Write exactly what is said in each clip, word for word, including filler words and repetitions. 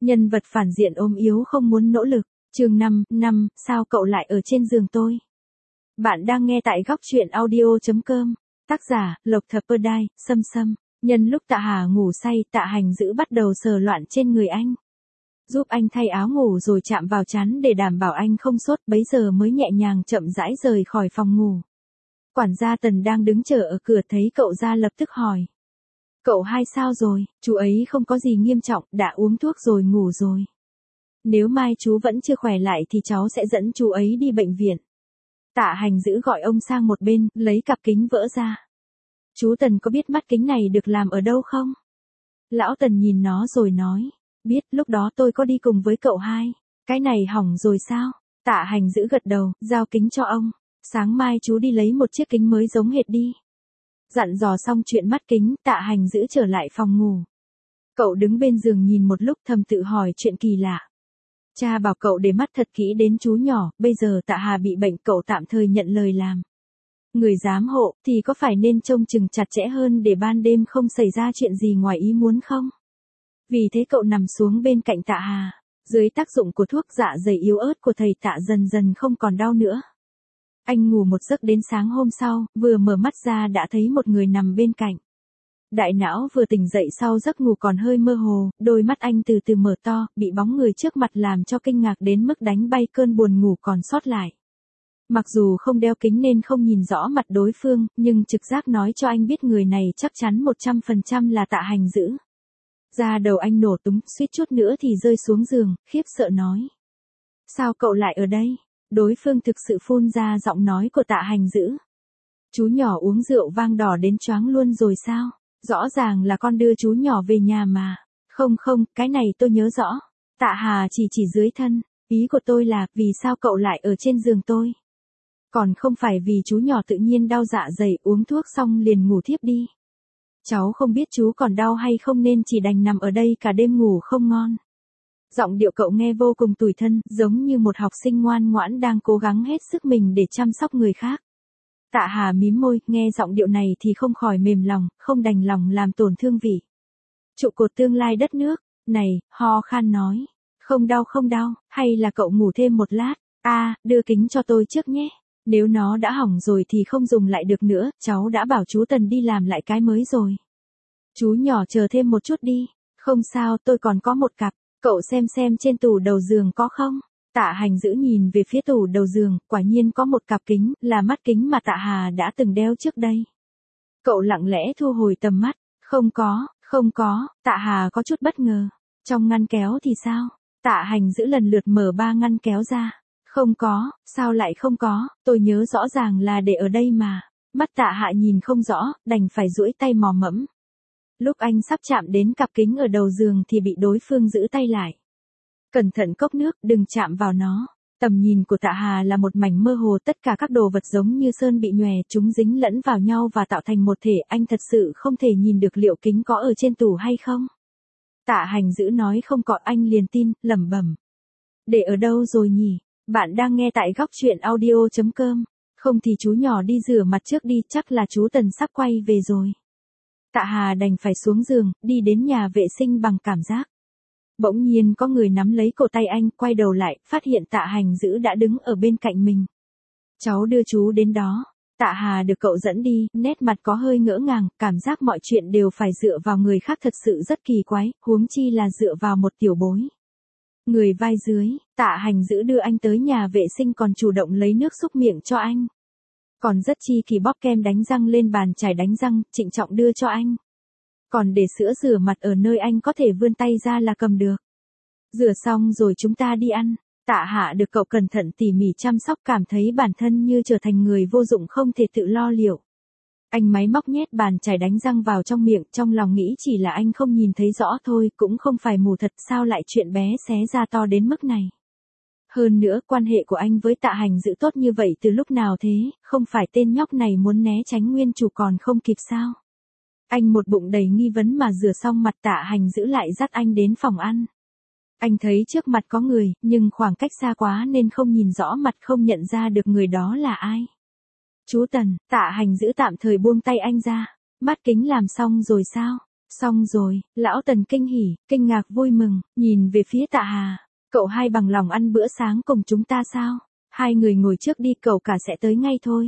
Nhân vật phản diện ốm yếu không muốn nỗ lực. Chương năm, năm, sao cậu lại ở trên giường tôi? Bạn đang nghe tại góc truyện audio chấm com. Tác giả, Lộc Thập Perdai, Sâm Sâm. Nhân lúc Tạ Hà ngủ say, Tạ Hành Dữ bắt đầu sờ loạn trên người anh. Giúp anh thay áo ngủ rồi chạm vào trán để đảm bảo anh không sốt, bấy giờ mới nhẹ nhàng chậm rãi rời khỏi phòng ngủ. Quản gia Tần đang đứng chờ ở cửa thấy cậu ra lập tức hỏi. Cậu hai sao rồi? Chú ấy không có gì nghiêm trọng, đã uống thuốc rồi ngủ rồi. Nếu mai chú vẫn chưa khỏe lại thì cháu sẽ dẫn chú ấy đi bệnh viện. Tạ Hành Dữ gọi ông sang một bên, lấy cặp kính vỡ ra. Chú Tần có biết mắt kính này được làm ở đâu không? Lão Tần nhìn nó rồi nói. Biết, lúc đó tôi có đi cùng với cậu hai. Cái này hỏng rồi sao? Tạ Hành Dữ gật đầu, giao kính cho ông. Sáng mai chú đi lấy một chiếc kính mới giống hệt đi. Dặn dò xong chuyện mắt kính, Tạ Hành Dữ trở lại phòng ngủ. Cậu đứng bên giường nhìn một lúc thầm tự hỏi chuyện kỳ lạ. Cha bảo cậu để mắt thật kỹ đến chú nhỏ, bây giờ Tạ Hà bị bệnh cậu tạm thời nhận lời làm. Người giám hộ thì có phải nên trông chừng chặt chẽ hơn để ban đêm không xảy ra chuyện gì ngoài ý muốn không? Vì thế cậu nằm xuống bên cạnh Tạ Hà. Dưới tác dụng của thuốc dạ dày yếu ớt của thầy Tạ dần dần không còn đau nữa. Anh ngủ một giấc đến sáng hôm sau, vừa mở mắt ra đã thấy một người nằm bên cạnh. Đại não vừa tỉnh dậy sau giấc ngủ còn hơi mơ hồ, đôi mắt anh từ từ mở to, bị bóng người trước mặt làm cho kinh ngạc đến mức đánh bay cơn buồn ngủ còn sót lại. Mặc dù không đeo kính nên không nhìn rõ mặt đối phương, nhưng trực giác nói cho anh biết người này chắc chắn một trăm phần trăm là Tạ Hành Dữ. Da đầu anh nổ tung, suýt chút nữa thì rơi xuống giường, khiếp sợ nói. Sao cậu lại ở đây? Đối phương thực sự phun ra giọng nói của Tạ Hành Dữ. Chú nhỏ uống rượu vang đỏ đến choáng luôn rồi sao? Rõ ràng là con đưa chú nhỏ về nhà mà. Không không, cái này tôi nhớ rõ. Tạ Hà chỉ chỉ dưới thân. Ý của tôi là, vì sao cậu lại ở trên giường tôi? Còn không phải vì chú nhỏ tự nhiên đau dạ dày uống thuốc xong liền ngủ thiếp đi. Cháu không biết chú còn đau hay không nên chỉ đành nằm ở đây cả đêm ngủ không ngon. Giọng điệu cậu nghe vô cùng tủi thân, giống như một học sinh ngoan ngoãn đang cố gắng hết sức mình để chăm sóc người khác. Tạ Hà mím môi, nghe giọng điệu này thì không khỏi mềm lòng, không đành lòng làm tổn thương vị trụ cột tương lai đất nước. Này, ho khan nói. Không đau không đau, hay là cậu ngủ thêm một lát? À, đưa kính cho tôi trước nhé. Nếu nó đã hỏng rồi thì không dùng lại được nữa, cháu đã bảo chú Tần đi làm lại cái mới rồi. Chú nhỏ chờ thêm một chút đi. Không sao, tôi còn có một cặp. Cậu xem xem trên tủ đầu giường có không? Tạ Hành Dữ nhìn về phía tủ đầu giường, quả nhiên có một cặp kính, là mắt kính mà Tạ Hà đã từng đeo trước đây. Cậu lặng lẽ thu hồi tầm mắt. Không có, không có, Tạ Hà có chút bất ngờ. Trong ngăn kéo thì sao? Tạ Hành Dữ lần lượt mở ba ngăn kéo ra. Không có, sao lại không có, tôi nhớ rõ ràng là để ở đây mà. Mắt Tạ Hạ nhìn không rõ, đành phải duỗi tay mò mẫm. Lúc anh sắp chạm đến cặp kính ở đầu giường thì bị đối phương giữ tay lại. Cẩn thận cốc nước, đừng chạm vào nó. Tầm nhìn của Tạ Hà là một mảnh mơ hồ, tất cả các đồ vật giống như sơn bị nhòe, chúng dính lẫn vào nhau và tạo thành một thể, anh thật sự không thể nhìn được liệu kính có ở trên tủ hay không. Tạ Hành Dữ nói không có, anh liền tin, lẩm bẩm. Để ở đâu rồi nhỉ? Bạn đang nghe tại góc truyện audio chấm com. Không thì chú nhỏ đi rửa mặt trước đi, chắc là chú Tần sắp quay về rồi. Tạ Hà đành phải xuống giường, đi đến nhà vệ sinh bằng cảm giác. Bỗng nhiên có người nắm lấy cổ tay anh, quay đầu lại, phát hiện Tạ Hành Dữ đã đứng ở bên cạnh mình. Cháu đưa chú đến đó. Tạ Hà được cậu dẫn đi, nét mặt có hơi ngỡ ngàng, cảm giác mọi chuyện đều phải dựa vào người khác thật sự rất kỳ quái, huống chi là dựa vào một tiểu bối. Người vai dưới, Tạ Hành Dữ đưa anh tới nhà vệ sinh còn chủ động lấy nước xúc miệng cho anh. Còn rất chi kỳ bóp kem đánh răng lên bàn chải đánh răng, trịnh trọng đưa cho anh. Còn để sữa rửa mặt ở nơi anh có thể vươn tay ra là cầm được. Rửa xong rồi chúng ta đi ăn. Tạ Hạ được cậu cẩn thận tỉ mỉ chăm sóc, cảm thấy bản thân như trở thành người vô dụng không thể tự lo liệu. Anh máy móc nhét bàn chải đánh răng vào trong miệng, trong lòng nghĩ chỉ là anh không nhìn thấy rõ thôi, cũng không phải mù thật, sao lại chuyện bé xé ra to đến mức này. Hơn nữa, quan hệ của anh với Tạ Hành Dữ tốt như vậy từ lúc nào thế, không phải tên nhóc này muốn né tránh nguyên chủ còn không kịp sao? Anh một bụng đầy nghi vấn mà rửa xong mặt, Tạ Hành Dữ lại dắt anh đến phòng ăn. Anh thấy trước mặt có người, nhưng khoảng cách xa quá nên không nhìn rõ mặt, không nhận ra được người đó là ai. Chú Tần, Tạ Hành Dữ tạm thời buông tay anh ra. Mắt kính làm xong rồi sao? Xong rồi, lão Tần kinh hỉ, kinh ngạc vui mừng, nhìn về phía Tạ Hà. Cậu hai bằng lòng ăn bữa sáng cùng chúng ta sao? Hai người ngồi trước đi, cậu cả sẽ tới ngay thôi.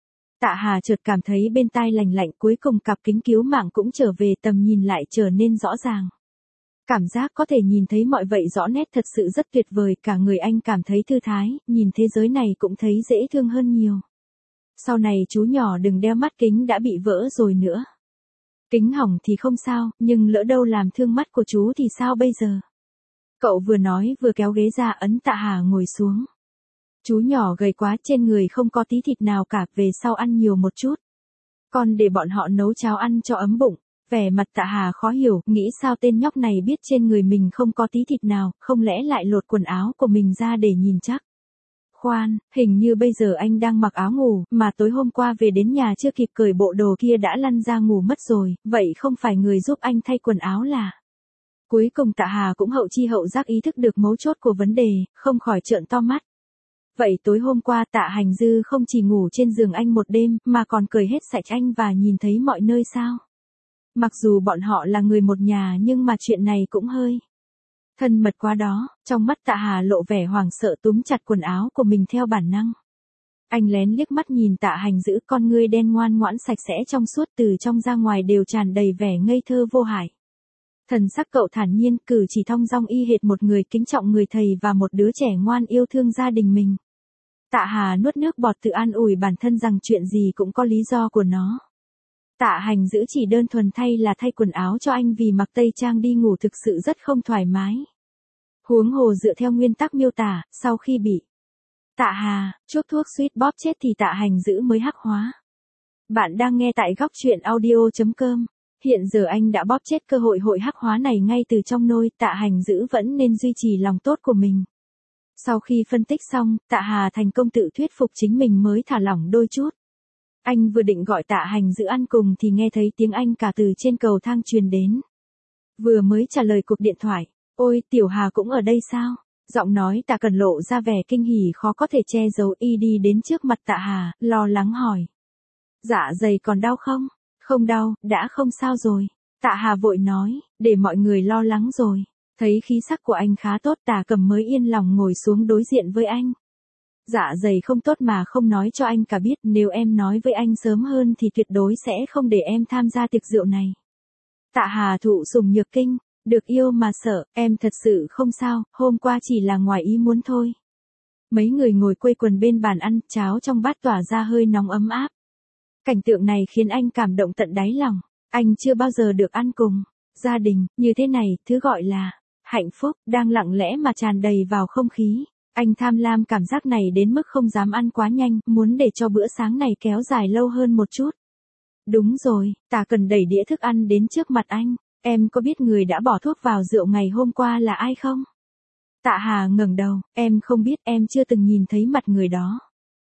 Tạ Hà chợt cảm thấy bên tai lành lạnh, cuối cùng cặp kính cứu mạng cũng trở về, tầm nhìn lại trở nên rõ ràng. Cảm giác có thể nhìn thấy mọi vậy rõ nét thật sự rất tuyệt vời, cả người anh cảm thấy thư thái, nhìn thế giới này cũng thấy dễ thương hơn nhiều. Sau này chú nhỏ đừng đeo mắt kính đã bị vỡ rồi nữa. Kính hỏng thì không sao, nhưng lỡ đâu làm thương mắt của chú thì sao bây giờ? Cậu vừa nói vừa kéo ghế ra ấn Tạ Hà ngồi xuống. Chú nhỏ gầy quá, trên người không có tí thịt nào cả, về sau ăn nhiều một chút. Con để bọn họ nấu cháo ăn cho ấm bụng. Vẻ mặt Tạ Hà khó hiểu, nghĩ sao tên nhóc này biết trên người mình không có tí thịt nào, không lẽ lại lột quần áo của mình ra để nhìn chắc. Khoan, hình như bây giờ anh đang mặc áo ngủ, mà tối hôm qua về đến nhà chưa kịp cởi bộ đồ kia đã lăn ra ngủ mất rồi, vậy không phải người giúp anh thay quần áo là... Cuối cùng Tạ Hà cũng hậu chi hậu giác ý thức được mấu chốt của vấn đề, không khỏi trợn to mắt. Vậy tối hôm qua Tạ Hành Dư không chỉ ngủ trên giường anh một đêm, mà còn cởi hết sạch anh và nhìn thấy mọi nơi sao? Mặc dù bọn họ là người một nhà nhưng mà chuyện này cũng hơi thân mật quá đó. Trong mắt Tạ Hà lộ vẻ hoảng sợ, túm chặt quần áo của mình theo bản năng. Anh lén liếc mắt nhìn Tạ Hành Dữ, con ngươi đen ngoan ngoãn sạch sẽ trong suốt, từ trong ra ngoài đều tràn đầy vẻ ngây thơ vô hại. Thần sắc cậu thản nhiên, cử chỉ thong dong y hệt một người kính trọng người thầy và một đứa trẻ ngoan yêu thương gia đình mình. Tạ Hà nuốt nước bọt, tự an ủi bản thân rằng chuyện gì cũng có lý do của nó. Tạ Hành Dữ chỉ đơn thuần thay là thay quần áo cho anh, vì mặc tây trang đi ngủ thực sự rất không thoải mái. Huống hồ dựa theo nguyên tắc miêu tả, sau khi bị Tạ Hà chuốc thuốc suýt bóp chết thì Tạ Hành Dữ mới hắc hóa. Bạn đang nghe tại góc truyện audio chấm com. Hiện giờ anh đã bóp chết cơ hội hội hắc hóa này ngay từ trong nôi, Tạ Hành Dữ vẫn nên duy trì lòng tốt của mình. Sau khi phân tích xong, Tạ Hà thành công tự thuyết phục chính mình mới thả lỏng đôi chút. Anh vừa định gọi Tạ Hành Dữ ăn cùng thì nghe thấy tiếng anh cả từ trên cầu thang truyền đến. Vừa mới trả lời cuộc điện thoại, ôi Tiểu Hà cũng ở đây sao? Giọng nói Tạ Cần lộ ra vẻ kinh hỉ khó có thể che giấu, y đi đến trước mặt Tạ Hà, lo lắng hỏi. Dạ dày còn đau không? Không đau, đã không sao rồi. Tạ Hà vội nói, để mọi người lo lắng rồi. Thấy khí sắc của anh khá tốt, Tạ Cầm mới yên lòng ngồi xuống đối diện với anh. Dạ dày không tốt mà không nói cho anh cả biết, nếu em nói với anh sớm hơn thì tuyệt đối sẽ không để em tham gia tiệc rượu này. Tạ Hà thụ sủng nhược kinh, được yêu mà sợ, em thật sự không sao, hôm qua chỉ là ngoài ý muốn thôi. Mấy người ngồi quây quần bên bàn ăn, cháo trong bát tỏa ra hơi nóng ấm áp. Cảnh tượng này khiến anh cảm động tận đáy lòng, anh chưa bao giờ được ăn cùng gia đình như thế này, thứ gọi là hạnh phúc, đang lặng lẽ mà tràn đầy vào không khí. Anh tham lam cảm giác này đến mức không dám ăn quá nhanh, muốn để cho bữa sáng này kéo dài lâu hơn một chút. Đúng rồi, Tạ Cần đẩy đĩa thức ăn đến trước mặt anh, em có biết người đã bỏ thuốc vào rượu ngày hôm qua là ai không? Tạ Hà ngẩng đầu, em không biết, em chưa từng nhìn thấy mặt người đó.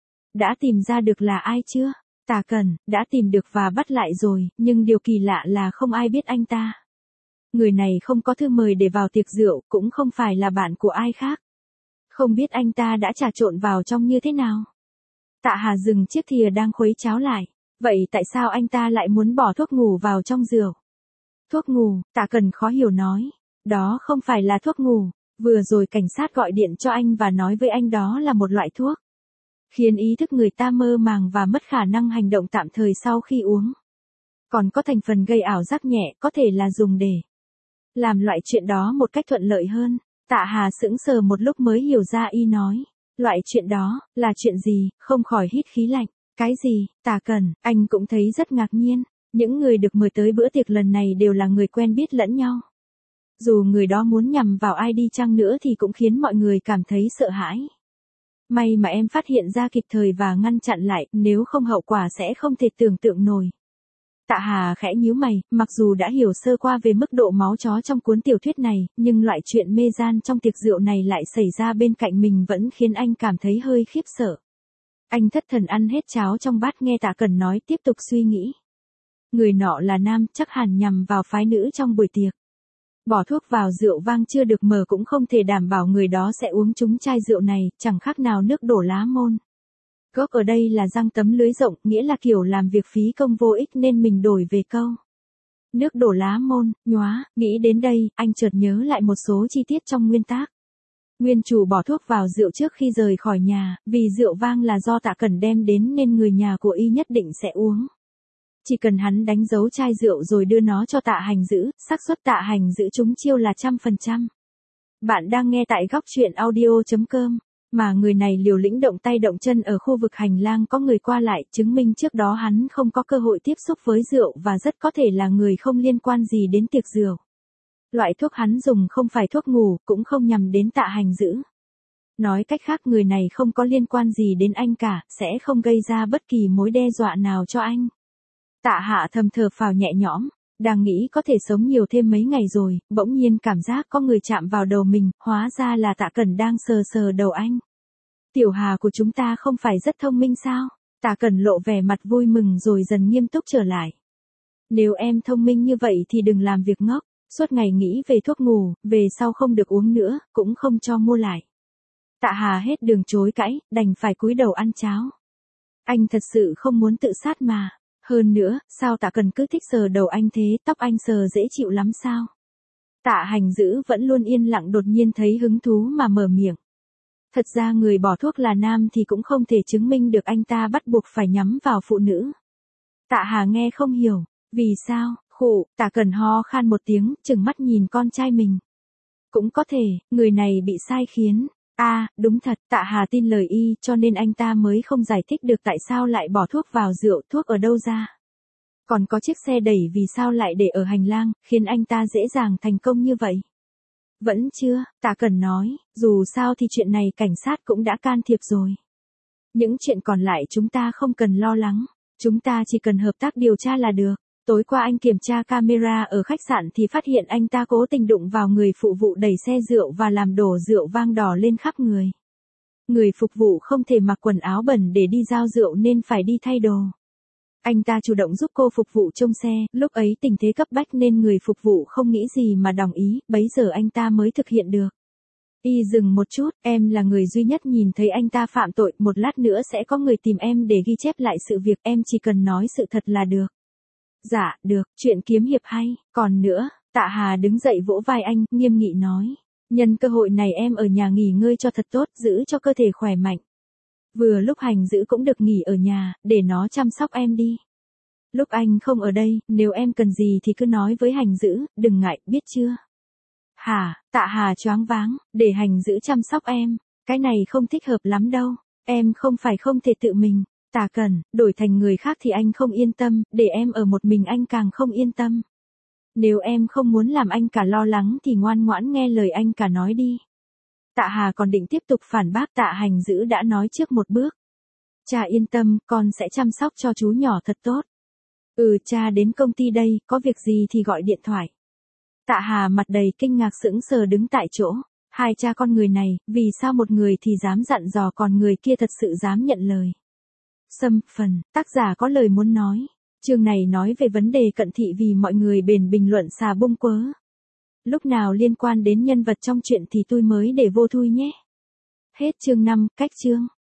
Đã tìm ra được là ai chưa? Tạ Cần, đã tìm được và bắt lại rồi, nhưng điều kỳ lạ là không ai biết anh ta. Người này không có thư mời để vào tiệc rượu, cũng không phải là bạn của ai khác. Không biết anh ta đã trà trộn vào trong như thế nào. Tạ Hà dừng chiếc thìa đang khuấy cháo lại. Vậy tại sao anh ta lại muốn bỏ thuốc ngủ vào trong rượu? Thuốc ngủ, Tạ Cần khó hiểu nói. Đó không phải là thuốc ngủ. Vừa rồi cảnh sát gọi điện cho anh và nói với anh đó là một loại thuốc. Khiến ý thức người ta mơ màng và mất khả năng hành động tạm thời sau khi uống. Còn có thành phần gây ảo giác nhẹ, có thể là dùng để làm loại chuyện đó một cách thuận lợi hơn. Tạ Hà sững sờ một lúc mới hiểu ra y nói. Loại chuyện đó, là chuyện gì, không khỏi hít khí lạnh. Cái gì, Tạ Cần, anh cũng thấy rất ngạc nhiên. Những người được mời tới bữa tiệc lần này đều là người quen biết lẫn nhau. Dù người đó muốn nhằm vào ai đi chăng nữa thì cũng khiến mọi người cảm thấy sợ hãi. May mà em phát hiện ra kịp thời và ngăn chặn lại, nếu không hậu quả sẽ không thể tưởng tượng nổi. Tạ Hà khẽ nhíu mày, mặc dù đã hiểu sơ qua về mức độ máu chó trong cuốn tiểu thuyết này, nhưng loại chuyện mê gian trong tiệc rượu này lại xảy ra bên cạnh mình vẫn khiến anh cảm thấy hơi khiếp sợ. Anh thất thần ăn hết cháo trong bát, nghe Tạ Cần nói tiếp tục suy nghĩ. Người nọ là nam, chắc hẳn nhằm vào phái nữ trong buổi tiệc. Bỏ thuốc vào rượu vang chưa được mở cũng không thể đảm bảo người đó sẽ uống trúng chai rượu này, chẳng khác nào nước đổ lá môn. Gốc ở đây là giăng tấm lưới rộng, nghĩa là kiểu làm việc phí công vô ích nên mình đổi về câu Nước đổ lá môn, nhóa, nghĩ đến đây, anh chợt nhớ lại một số chi tiết trong nguyên tác. Nguyên chủ bỏ thuốc vào rượu trước khi rời khỏi nhà, vì rượu vang là do Tạ Cẩn đem đến nên người nhà của y nhất định sẽ uống. Chỉ cần hắn đánh dấu chai rượu rồi đưa nó cho Tạ Hành giữ, xác suất Tạ Hành giữ trúng chiêu là trăm phần trăm. Bạn đang nghe tại góc truyện audio chấm com. Mà người này liều lĩnh động tay động chân ở khu vực hành lang có người qua lại, chứng minh trước đó hắn không có cơ hội tiếp xúc với rượu và rất có thể là người không liên quan gì đến tiệc rượu. Loại thuốc hắn dùng không phải thuốc ngủ, cũng không nhằm đến Tạ Hành giữ. Nói cách khác người này không có liên quan gì đến anh cả, sẽ không gây ra bất kỳ mối đe dọa nào cho anh. Tạ Hạ thầm thở phào nhẹ nhõm, đang nghĩ có thể sống nhiều thêm mấy ngày rồi, bỗng nhiên cảm giác có người chạm vào đầu mình, hóa ra là Tạ Cẩn đang sờ sờ đầu anh. Tiểu Hà của chúng ta không phải rất thông minh sao? Tạ Cẩn lộ vẻ mặt vui mừng rồi dần nghiêm túc trở lại. Nếu em thông minh như vậy thì đừng làm việc ngốc, suốt ngày nghĩ về thuốc ngủ, về sau không được uống nữa, cũng không cho mua lại. Tạ Hà hết đường chối cãi, đành phải cúi đầu ăn cháo. Anh thật sự không muốn tự sát mà. Hơn nữa, sao Tạ Cẩn cứ thích sờ đầu anh thế, tóc anh sờ dễ chịu lắm sao? Tạ Hành giữ vẫn luôn yên lặng đột nhiên thấy hứng thú mà mở miệng. Thật ra người bỏ thuốc là nam thì cũng không thể chứng minh được anh ta bắt buộc phải nhắm vào phụ nữ. Tạ Hà nghe không hiểu, vì sao, khụ, Tạ Cẩn ho khan một tiếng, chừng mắt nhìn con trai mình. Cũng có thể, người này bị sai khiến. A, à, đúng thật, Tạ Hà tin lời y, cho nên anh ta mới không giải thích được tại sao lại bỏ thuốc vào rượu, thuốc ở đâu ra. Còn có chiếc xe đẩy vì sao lại để ở hành lang, khiến anh ta dễ dàng thành công như vậy. Vẫn chưa, Tạ Cẩn nói, dù sao thì chuyện này cảnh sát cũng đã can thiệp rồi. Những chuyện còn lại chúng ta không cần lo lắng, chúng ta chỉ cần hợp tác điều tra là được. Tối qua anh kiểm tra camera ở khách sạn thì phát hiện anh ta cố tình đụng vào người phụ vụ đẩy xe rượu và làm đổ rượu vang đỏ lên khắp người. Người phục vụ không thể mặc quần áo bẩn để đi giao rượu nên phải đi thay đồ. Anh ta chủ động giúp cô phục vụ trông xe, lúc ấy tình thế cấp bách nên người phục vụ không nghĩ gì mà đồng ý, bấy giờ anh ta mới thực hiện được. Y dừng một chút, em là người duy nhất nhìn thấy anh ta phạm tội, một lát nữa sẽ có người tìm em để ghi chép lại sự việc, em chỉ cần nói sự thật là được. Dạ, được, chuyện kiếm hiệp hay, còn nữa, Tạ Hà đứng dậy vỗ vai anh, nghiêm nghị nói. Nhân cơ hội này em ở nhà nghỉ ngơi cho thật tốt, giữ cho cơ thể khỏe mạnh. Vừa lúc Hành giữ cũng được nghỉ ở nhà, để nó chăm sóc em đi. Lúc anh không ở đây, nếu em cần gì thì cứ nói với Hành giữ, đừng ngại, biết chưa? Hả, Tạ Hà choáng váng, để Hành giữ chăm sóc em, cái này không thích hợp lắm đâu, em không phải không thể tự mình. Tạ Cẩn, đổi thành người khác thì anh không yên tâm, để em ở một mình anh càng không yên tâm. Nếu em không muốn làm anh cả lo lắng thì ngoan ngoãn nghe lời anh cả nói đi. Tạ Hà còn định tiếp tục phản bác, Tạ Hành giữ đã nói trước một bước. Cha yên tâm, con sẽ chăm sóc cho chú nhỏ thật tốt. Ừ, cha đến công ty đây, có việc gì thì gọi điện thoại. Tạ Hà mặt đầy kinh ngạc sững sờ đứng tại chỗ. Hai cha con người này, vì sao một người thì dám dặn dò còn người kia thật sự dám nhận lời. Xâm phần, tác giả có lời muốn nói. Chương này nói về vấn đề cận thị vì mọi người bền bình luận xà bông quớ. Lúc nào liên quan đến nhân vật trong chuyện thì tôi mới để vô thui nhé. Hết chương năm, cách chương.